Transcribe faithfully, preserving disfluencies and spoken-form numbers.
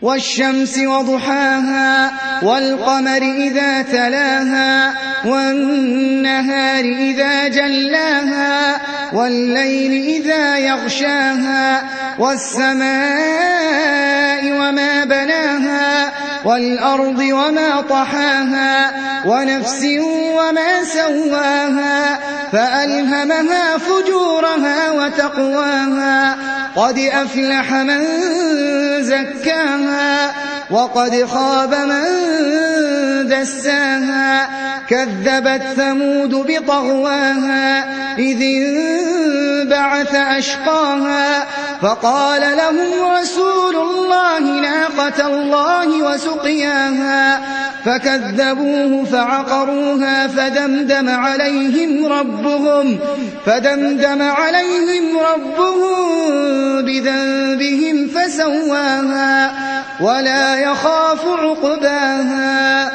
والشمس وضحاها والقمر إذا تلاها والنهار إذا جلاها والليل إذا يغشاها والسماء وما بناها والأرض وما طحاها ونفس وما سواها فألهمها فجورها وتقواها قد أفلح من زكاها وقد خاب من دساها كذبت ثمود بطغواها إذ انبعث أشقاها فقال لهم رسول الله ناقة الله وسقياها فكذبوه فعقروها فدمدم عليهم ربهم فدمدم عليهم ربهم بذنبهم فسواها ولا يخاف عقباها